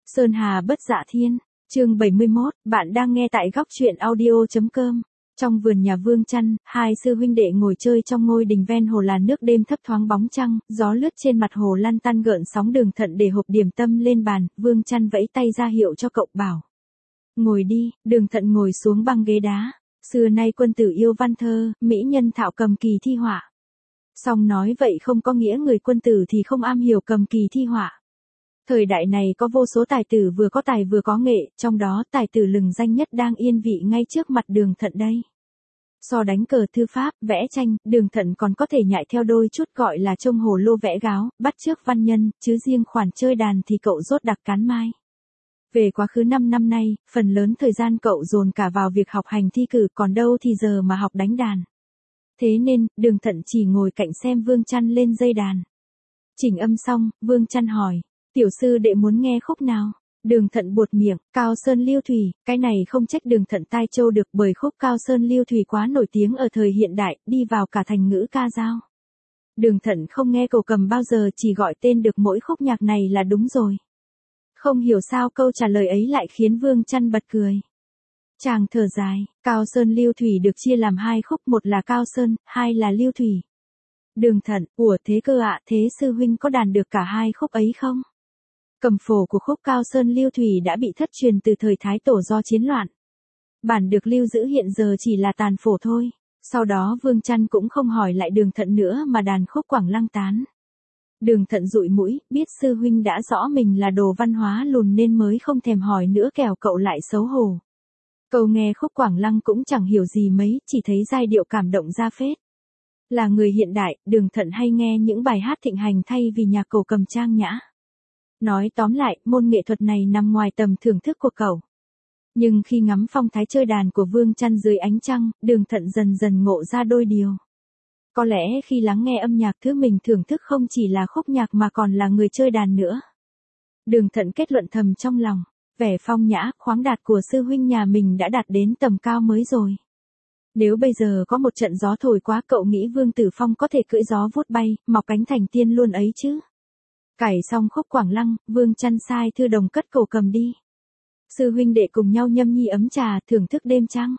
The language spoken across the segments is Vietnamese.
Sơn Hà bất dạ thiên, chương 71, bạn đang nghe tại góc truyện audio.com. Trong vườn nhà Vương Chăn, hai sư huynh đệ ngồi chơi trong ngôi đình ven hồ là nước đêm thấp thoáng bóng trăng, gió lướt trên mặt hồ lăn tăn gợn sóng. Đường Thận để hộp điểm tâm lên bàn, Vương Chăn vẫy tay ra hiệu cho cậu bảo. Ngồi đi. Đường Thận ngồi xuống băng ghế đá. Xưa nay quân tử yêu văn thơ, mỹ nhân thạo cầm kỳ thi họa. Song nói vậy không có nghĩa người quân tử thì không am hiểu cầm kỳ thi họa. Thời đại này có vô số tài tử vừa có tài vừa có nghệ, trong đó tài tử lừng danh nhất đang yên vị ngay trước mặt Đường Thận đây. So đánh cờ thư pháp, vẽ tranh, Đường Thận còn có thể nhại theo đôi chút gọi là trông hồ lô vẽ gáo, bắt chước văn nhân, chứ riêng khoản chơi đàn thì cậu rốt đặc cán mai. Về quá khứ 5 năm nay, phần lớn thời gian cậu dồn cả vào việc học hành thi cử, còn đâu thì giờ mà học đánh đàn. Thế nên, Đường Thận chỉ ngồi cạnh xem Vương Chăn lên dây đàn. Chỉnh âm xong, Vương Chăn hỏi. Tiểu sư đệ muốn nghe khúc nào? Đường Thận buột miệng, Cao Sơn Liêu Thủy. Cái này không trách Đường Thận tai châu được, bởi khúc Cao Sơn Liêu Thủy quá nổi tiếng ở thời hiện đại, đi vào cả thành ngữ ca dao. Đường Thận không nghe cậu cầm bao giờ, chỉ gọi tên được mỗi khúc nhạc này là đúng rồi. Không hiểu sao câu trả lời ấy lại khiến Vương Chăn bật cười. Chàng thở dài, Cao Sơn Liêu Thủy được chia làm hai khúc, một là Cao Sơn, hai là Liêu Thủy. Đường Thận, ủa thế cơ ạ, thế sư huynh có đàn được cả hai khúc ấy không? Cầm phổ của khúc Cao Sơn Liêu Thủy đã bị thất truyền từ thời Thái Tổ do chiến loạn. Bản được lưu giữ hiện giờ chỉ là tàn phổ thôi. Sau đó Vương Chăn cũng không hỏi lại Đường Thận nữa mà đàn khúc Quảng Lăng Tán. Đường Thận dụi mũi, biết sư huynh đã rõ mình là đồ văn hóa lùn nên mới không thèm hỏi nữa, kẻo cậu lại xấu hổ. Cậu nghe khúc Quảng Lăng cũng chẳng hiểu gì mấy, chỉ thấy giai điệu cảm động ra phết. Là người hiện đại, Đường Thận hay nghe những bài hát thịnh hành thay vì nhạc cổ cầm trang nhã. Nói tóm lại, môn nghệ thuật này nằm ngoài tầm thưởng thức của cậu. Nhưng khi ngắm phong thái chơi đàn của Vương Chăn dưới ánh trăng, Đường Thận dần dần ngộ ra đôi điều. Có lẽ khi lắng nghe âm nhạc, thứ mình thưởng thức không chỉ là khúc nhạc mà còn là người chơi đàn nữa. Đường Thận kết luận thầm trong lòng, vẻ phong nhã, khoáng đạt của sư huynh nhà mình đã đạt đến tầm cao mới rồi. Nếu bây giờ có một trận gió thổi quá, cậu nghĩ Vương Tử Phong có thể cưỡi gió vút bay, mọc cánh thành tiên luôn ấy chứ. Cải xong khúc Quảng Lăng, Vương Chăn sai Thư Đồng cất cổ cầm đi. Sư huynh đệ cùng nhau nhâm nhi ấm trà, thưởng thức đêm trăng.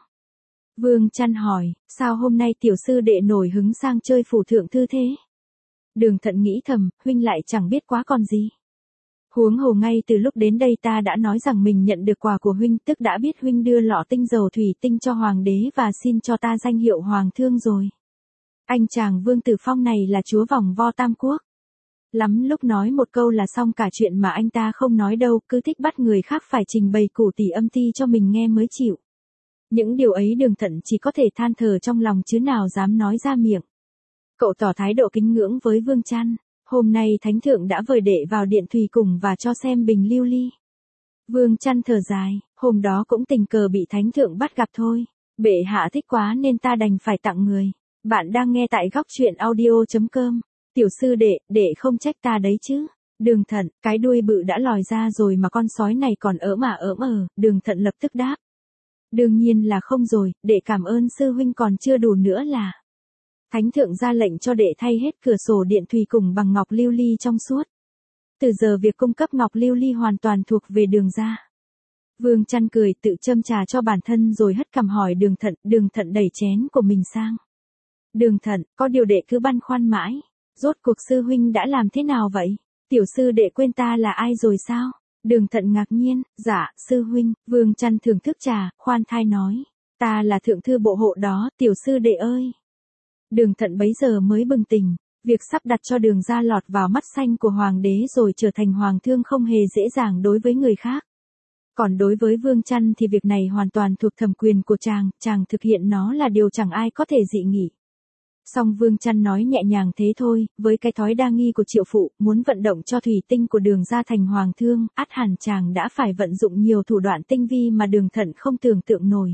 Vương Chăn hỏi, sao hôm nay tiểu sư đệ nổi hứng sang chơi phủ thượng thư thế? Đường Thận nghĩ thầm, huynh lại chẳng biết quá còn gì. Huống hồ ngay từ lúc đến đây ta đã nói rằng mình nhận được quà của huynh, tức đã biết huynh đưa lọ tinh dầu thủy tinh cho hoàng đế và xin cho ta danh hiệu hoàng thương rồi. Anh chàng Vương Tử Phong này là chúa vòng vo tam quốc. Lắm lúc nói một câu là xong cả chuyện mà anh ta không nói đâu, cứ thích bắt người khác phải trình bày củ tỉ âm ti cho mình nghe mới chịu. Những điều ấy Đường Thận chỉ có thể than thở trong lòng chứ nào dám nói ra miệng. Cậu tỏ thái độ kính ngưỡng với Vương Chăn. Hôm nay Thánh Thượng đã vời đệ vào điện thủy cùng và cho xem bình lưu ly. Vương Chăn thở dài, hôm đó cũng tình cờ bị Thánh Thượng bắt gặp thôi. Bệ hạ thích quá nên ta đành phải tặng người. Bạn đang nghe tại góc truyện audio.com. Tiểu sư đệ không trách ta đấy chứ. Đường Thận, cái đuôi bự đã lòi ra rồi mà con sói này còn ỡm Đường Thận lập tức đáp. Đương nhiên là không rồi, đệ cảm ơn sư huynh, còn chưa đủ nữa là. Thánh Thượng ra lệnh cho đệ thay hết cửa sổ điện thủy cùng bằng ngọc lưu ly trong suốt. Từ giờ việc cung cấp ngọc lưu ly hoàn toàn thuộc về Đường gia. Vương Chăn cười tự châm trà cho bản thân rồi hất cằm hỏi Đường Thận đẩy chén của mình sang. Đường Thận, có điều đệ cứ băn khoăn mãi. Rốt cuộc sư huynh đã làm thế nào vậy? Tiểu sư đệ quên ta là ai rồi sao? Đường Thận ngạc nhiên, dạ, sư huynh. Vương Chăn thưởng thức trà, khoan thai nói. Ta là thượng thư bộ hộ đó, tiểu sư đệ ơi. Đường Thận bấy giờ mới bừng tỉnh. Việc sắp đặt cho Đường gia lọt vào mắt xanh của hoàng đế rồi trở thành hoàng thương không hề dễ dàng đối với người khác. Còn đối với Vương Chăn thì việc này hoàn toàn thuộc thẩm quyền của chàng thực hiện nó là điều chẳng ai có thể dị nghị. Song Vương Chăn nói nhẹ nhàng thế thôi, với cái thói đa nghi của Triệu phụ, muốn vận động cho thủy tinh của Đường gia thành hoàng thương, ắt hẳn chàng đã phải vận dụng nhiều thủ đoạn tinh vi mà Đường Thận không tưởng tượng nổi.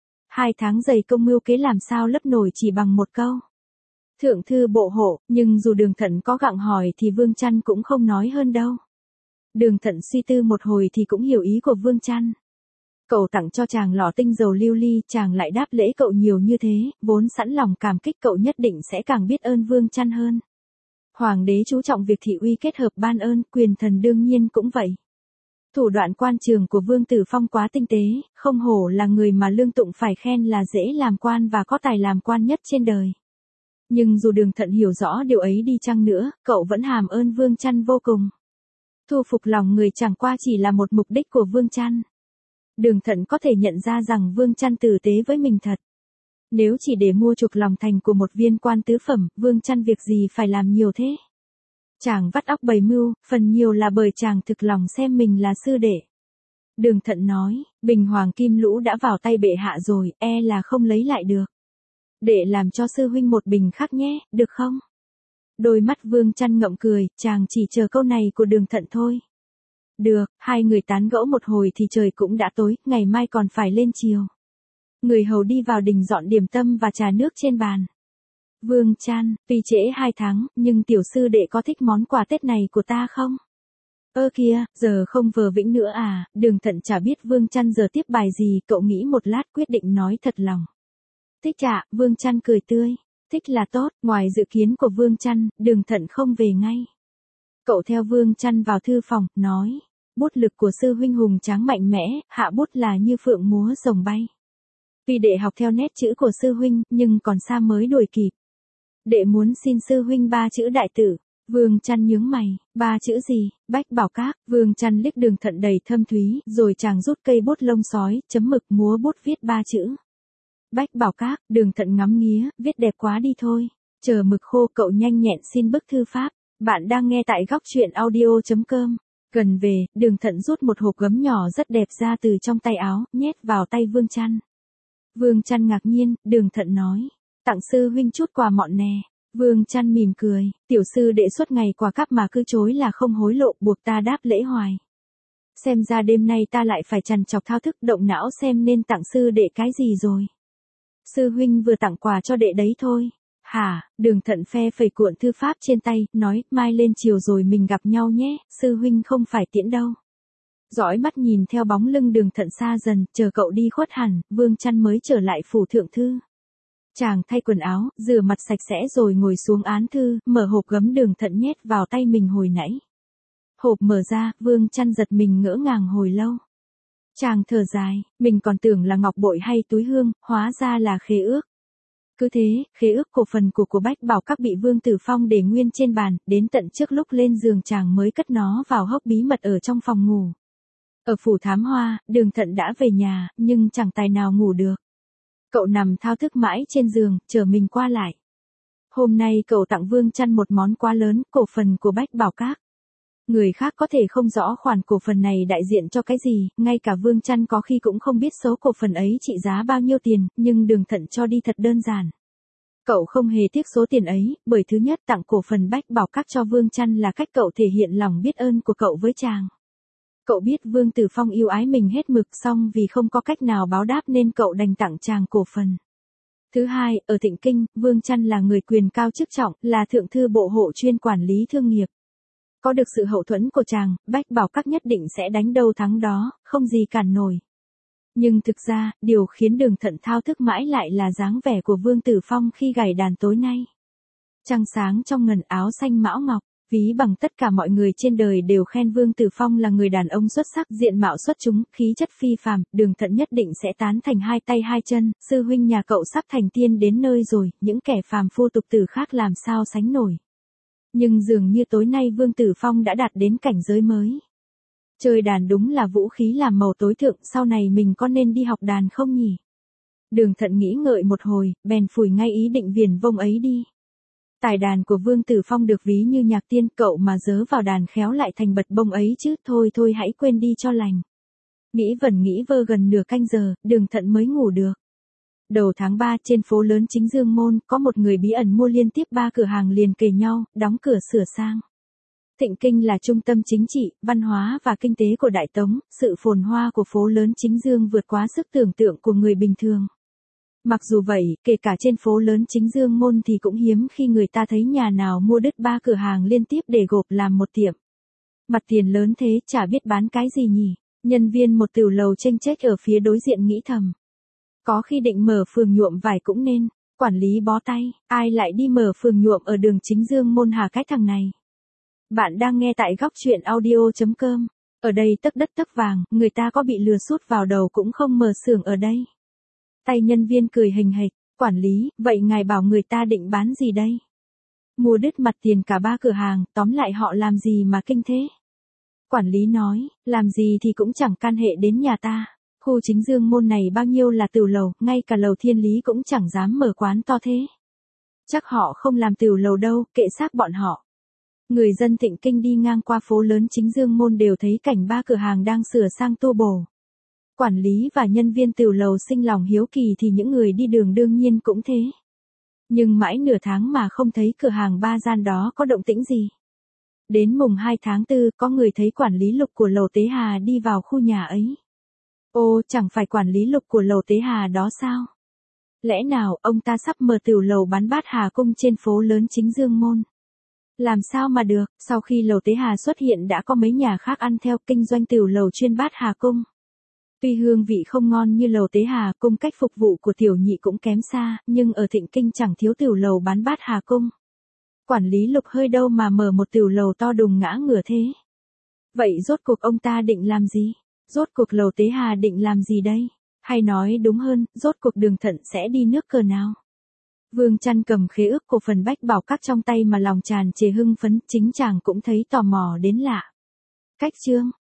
2 tháng dày công mưu kế làm sao lấp nổi chỉ bằng một câu. Thượng thư bộ hộ, nhưng dù Đường Thận có gặng hỏi thì Vương Chăn cũng không nói hơn đâu. Đường Thận suy tư một hồi thì cũng hiểu ý của Vương Chăn. Cậu tặng cho chàng lọ tinh dầu lưu ly, chàng lại đáp lễ cậu nhiều như thế, vốn sẵn lòng cảm kích cậu nhất định sẽ càng biết ơn Vương Chăn hơn. Hoàng đế chú trọng việc thị uy kết hợp ban ơn, quyền thần đương nhiên cũng vậy. Thủ đoạn quan trường của Vương Tử Phong quá tinh tế, không hổ là người mà lương tụng phải khen là dễ làm quan và có tài làm quan nhất trên đời. Nhưng dù Đường Thận hiểu rõ điều ấy đi chăng nữa, cậu vẫn hàm ơn Vương Chăn vô cùng. Thu phục lòng người chẳng qua chỉ là một mục đích của Vương Chăn. Đường Thận có thể nhận ra rằng Vương Chăn tử tế với mình thật. Nếu chỉ để mua chuộc lòng thành của một viên quan tứ phẩm, Vương Chăn việc gì phải làm nhiều thế? Chàng vắt óc bày mưu, phần nhiều là bởi chàng thực lòng xem mình là sư đệ. Đường Thận nói, bình hoàng kim lũ đã vào tay bệ hạ rồi, e là không lấy lại được. Đệ làm cho sư huynh một bình khác nhé, được không? Đôi mắt Vương Chăn ngậm cười, chàng chỉ chờ câu này của Đường Thận thôi. Được, hai người tán gẫu một hồi thì trời cũng đã tối, ngày mai còn phải lên chiều. Người hầu đi vào đình dọn điểm tâm và trà nước trên bàn. Vương Chăn, tuy trễ 2 tháng, nhưng tiểu sư đệ có thích món quà Tết này của ta không? Ơ kìa, giờ không vờ vĩnh nữa à? Đường Thận chả biết Vương Chăn giờ tiếp bài gì, cậu nghĩ một lát quyết định nói thật lòng. Thích ạ, Vương Chăn cười tươi. Thích là tốt, ngoài dự kiến của Vương Chăn, Đường Thận không về ngay. Cậu theo Vương Chăn vào thư phòng, nói, bút lực của sư huynh hùng tráng mạnh mẽ, hạ bút là như phượng múa rồng bay. Vì đệ học theo nét chữ của sư huynh, nhưng còn xa mới đuổi kịp. Đệ muốn xin sư huynh 3 chữ đại tử. Vương Chăn nhướng mày, 3 chữ gì? Bách Bảo Các. Vương Chăn liếc Đường Thận đầy thâm thúy, rồi chàng rút cây bút lông sói, chấm mực múa bút viết 3 chữ. Bách Bảo Các. Đường Thận ngắm nghía, viết đẹp quá đi thôi. Chờ mực khô cậu nhanh nhẹn xin bức thư pháp. Bạn đang nghe tại góc truyện audio.com. Gần về, Đường Thận rút một hộp gấm nhỏ rất đẹp ra từ trong tay áo, nhét vào tay Vương Chăn. Vương Chăn ngạc nhiên, Đường Thận nói, tặng sư huynh chút quà mọn nè. Vương Chăn mỉm cười, tiểu sư đệ suốt ngày quà cắp mà cứ chối là không hối lộ, buộc ta đáp lễ hoài. Xem ra đêm nay ta lại phải trằn trọc thao thức động não xem nên tặng sư đệ cái gì rồi. Sư huynh vừa tặng quà cho đệ đấy thôi. Hả? Đường Thận phe phẩy cuộn thư pháp trên tay, nói, mai lên chiều rồi mình gặp nhau nhé, sư huynh không phải tiễn đâu. Dõi mắt nhìn theo bóng lưng Đường Thận xa dần, chờ cậu đi khuất hẳn, Vương Chăn mới trở lại phủ thượng thư. Chàng thay quần áo, rửa mặt sạch sẽ rồi ngồi xuống án thư, mở hộp gấm Đường Thận nhét vào tay mình hồi nãy. Hộp mở ra, Vương Chăn giật mình ngỡ ngàng hồi lâu. Chàng thở dài, mình còn tưởng là ngọc bội hay túi hương, hóa ra là khế ước. Cứ thế, khế ước cổ phần của Bách Bảo Các bị Vương Tử Phong để nguyên trên bàn, đến tận trước lúc lên giường chàng mới cất nó vào hốc bí mật ở trong phòng ngủ. Ở phủ Thám Hoa, Đường Thận đã về nhà, nhưng chẳng tài nào ngủ được. Cậu nằm thao thức mãi trên giường, chờ mình qua lại. Hôm nay cậu tặng Vương Chăn một món quá lớn, cổ phần của Bách Bảo Các. Người khác có thể không rõ khoản cổ phần này đại diện cho cái gì, ngay cả Vương Chăn có khi cũng không biết số cổ phần ấy trị giá bao nhiêu tiền, nhưng Đường Thận cho đi thật đơn giản. Cậu không hề tiếc số tiền ấy, bởi thứ nhất tặng cổ phần Bách Bảo Các cho Vương Chăn là cách cậu thể hiện lòng biết ơn của cậu với chàng. Cậu biết Vương Tử Phong yêu ái mình hết mực, xong vì không có cách nào báo đáp nên cậu đành tặng chàng cổ phần. Thứ hai, ở Thịnh Kinh, Vương Chăn là người quyền cao chức trọng, là thượng thư bộ hộ chuyên quản lý thương nghiệp. Có được sự hậu thuẫn của chàng, Bách Bảo Các nhất định sẽ đánh đâu thắng đó, không gì cản nổi. Nhưng thực ra, điều khiến Đường Thận thao thức mãi lại là dáng vẻ của Vương Tử Phong khi gảy đàn tối nay. Trăng sáng trong ngần áo xanh mão ngọc, ví bằng tất cả mọi người trên đời đều khen Vương Tử Phong là người đàn ông xuất sắc, diện mạo xuất chúng, khí chất phi phàm, Đường Thận nhất định sẽ tán thành hai tay hai chân, sư huynh nhà cậu sắp thành tiên đến nơi rồi, những kẻ phàm phu tục tử khác làm sao sánh nổi. Nhưng dường như tối nay Vương Tử Phong đã đạt đến cảnh giới mới. Chơi đàn đúng là vũ khí làm màu tối thượng, sau này mình có nên đi học đàn không nhỉ? Đường Thận nghĩ ngợi một hồi, bèn phủi ngay ý định viển vông ấy đi. Tài đàn của Vương Tử Phong được ví như nhạc tiên, cậu mà dớ vào đàn khéo lại thành bật bông ấy chứ, thôi hãy quên đi cho lành. Nghĩ vẩn nghĩ vơ gần nửa canh giờ, Đường Thận mới ngủ được. Đầu tháng 3 trên phố lớn chính Dương Môn, có một người bí ẩn mua liên tiếp 3 cửa hàng liền kề nhau, đóng cửa sửa sang. Thịnh Kinh là trung tâm chính trị, văn hóa và kinh tế của Đại Tống, sự phồn hoa của phố lớn chính Dương vượt quá sức tưởng tượng của người bình thường. Mặc dù vậy, kể cả trên phố lớn chính Dương Môn thì cũng hiếm khi người ta thấy nhà nào mua đứt 3 cửa hàng liên tiếp để gộp làm một tiệm. Mặt tiền lớn thế chả biết bán cái gì nhỉ, nhân viên một tiểu lầu chênh chếch ở phía đối diện nghĩ thầm. Có khi định mở phường nhuộm vải cũng nên, quản lý bó tay, ai lại đi mở phường nhuộm ở đường chính Dương Môn hả cái thằng này. Bạn đang nghe tại góc truyện audio.com. Ở đây tấc đất tấc vàng, người ta có bị lừa sút vào đầu cũng không mở xưởng ở đây. Tay nhân viên cười hình hịch, quản lý, vậy ngài bảo người ta định bán gì đây? Mua đứt mặt tiền cả 3 cửa hàng, tóm lại họ làm gì mà kinh thế? Quản lý nói, làm gì thì cũng chẳng can hệ đến nhà ta. Khu chính Dương Môn này bao nhiêu là tửu lầu, ngay cả lầu Thiên Lý cũng chẳng dám mở quán to thế. Chắc họ không làm tửu lầu đâu, kệ xác bọn họ. Người dân Thịnh Kinh đi ngang qua phố lớn chính Dương Môn đều thấy cảnh 3 cửa hàng đang sửa sang tu bổ. Quản lý và nhân viên tửu lầu sinh lòng hiếu kỳ thì những người đi đường đương nhiên cũng thế. Nhưng mãi nửa tháng mà không thấy cửa hàng 3 gian đó có động tĩnh gì. Đến mùng 2 tháng 4, có người thấy quản lý Lục của lầu Tế Hà đi vào khu nhà ấy. Ô, chẳng phải quản lý Lục của lầu Tế Hà đó sao? Lẽ nào ông ta sắp mở tửu lầu bán bát Hà Cung trên phố lớn chính Dương Môn? Làm sao mà được, sau khi lầu Tế Hà xuất hiện đã có mấy nhà khác ăn theo kinh doanh tửu lầu chuyên bát Hà Cung. Tuy hương vị không ngon như lầu Tế Hà Cung, cách phục vụ của tiểu nhị cũng kém xa, nhưng ở Thịnh Kinh chẳng thiếu tửu lầu bán bát Hà Cung. Quản lý Lục hơi đâu mà mở một tửu lầu to đùng ngã ngửa thế. Vậy rốt cuộc ông ta định làm gì? Rốt cuộc lầu Tế Hà định làm gì đây? Hay nói đúng hơn, rốt cuộc Đường Thận sẽ đi nước cờ nào? Vương Chăn cầm khế ước cổ phần Bách Bảo Các trong tay mà lòng tràn trề hưng phấn, chính chàng cũng thấy tò mò đến lạ. Cách chương